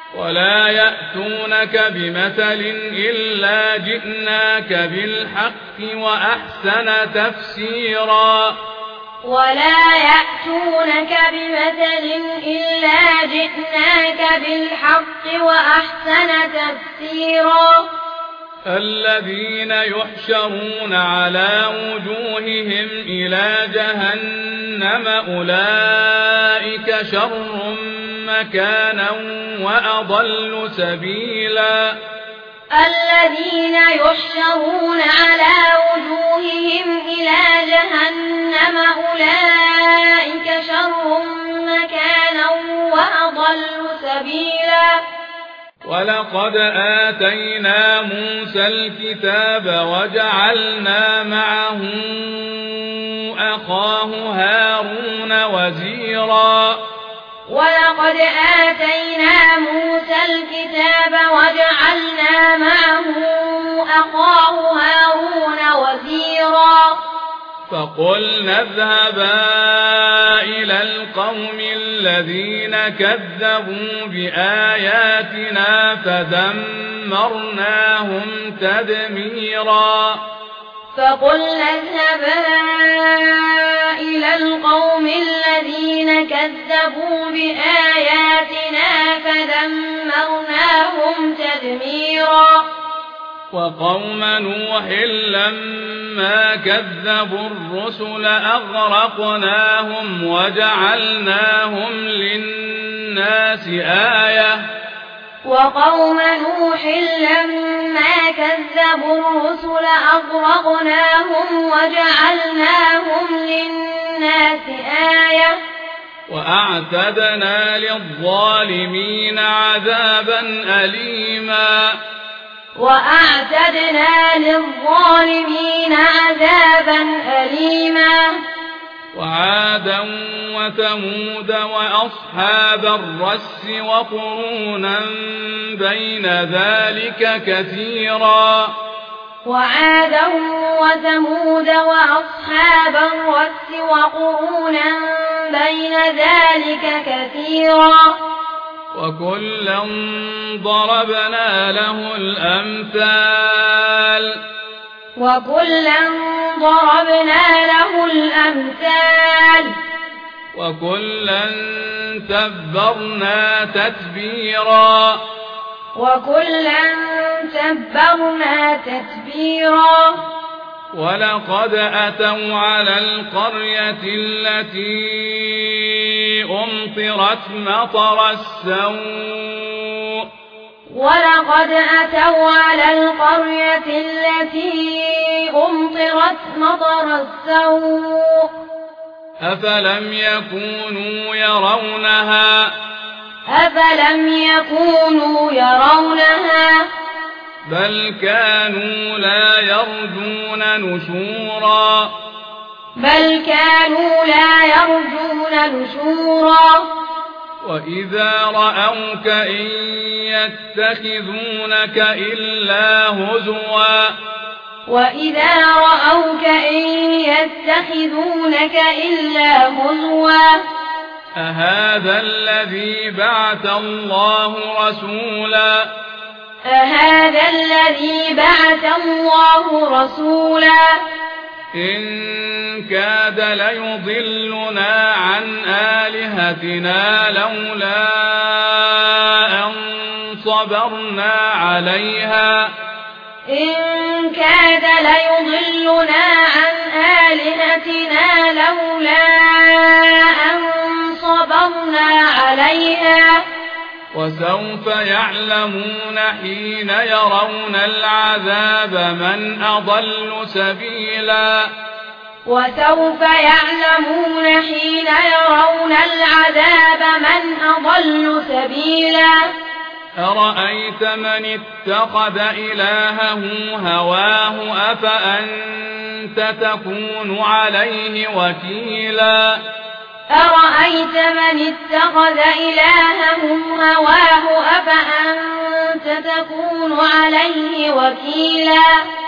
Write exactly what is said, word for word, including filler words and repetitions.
ولا يأتونك بمثل إلا جئناك بالحق وأحسن تفسيرا ولا يأتونك بمثل إلا جئناك بالحق وأحسن تفسيرا الذين يحشرون على وجوههم إلى جهنم أولئك شر مكانا وأضل سبيلا الذين يحشرون على وجوههم إلى جهنم أولئك شر مكانا وأضل سبيلا ولقد آتينا موسى الكتاب وجعلنا معه أخاه هارون وزيرا ولقد آتينا موسى الكتاب وجعلنا معه أخاه هارون وزيرا فقلنا اذهبا إلى القوم الذين كذبوا بآياتنا فدمرناهم تدميرا فقلنا اذهبا إلى القوم الذين كذبوا بآياتنا فدمرناهم تدميرا وقوم نوح لما كذبوا الرسل أغرقناهم وجعلناهم للناس آية وقوم نوح لما كذبوا الرسل أغرقناهم وجعلناهم للناس آية وأعتدنا للظالمين عذابا أليما وأعتدنا للظالمين عذابا أليما وعادا وثمود وأصحاب الرس وقرونا بين ذلك كثيرا وعادا وثمود وأصحاب الرس وقرونا بين ذلك كثيرا وكلا ضربنا له الأمثال وكلا ضربنا له الأمثال وكلا تبرنا تتبيرا وكلا تبرنا تتبيرا ولقد أتوا على القرية التي أمطرت مطر السوء ولقد أتوا على القرية التي أمطرت مطر السوء أفلم يكونوا يرونها أفلم يكونوا يرونها بل كانوا لا يرجون نشورا بل كانوا لا يرجون نشورا وإذا رأوك إن يتخذونك إلا هزوا وإذا رأوك إن يتخذونك إلا هزوا أهذا الذي بعث الله رسولا أهذا الذي بعث الله رسولا إن كاد ليضلنا عن آلهتنا لولا أن صبرنا عليها إن كاد ليضلنا عن آلهتنا لولا أن صبرنا عليها وسوف يعلمون حين يرون العذاب من أضل سبيلا وسوف يعلمون حين يرون العذاب من أضل سبيلا أرأيت من اتخذ إلهه هواه أفأنت تكون عليه وكيلا أرأيت من اتخذ إلهه هواه أفأنت تكون عليه وكيلا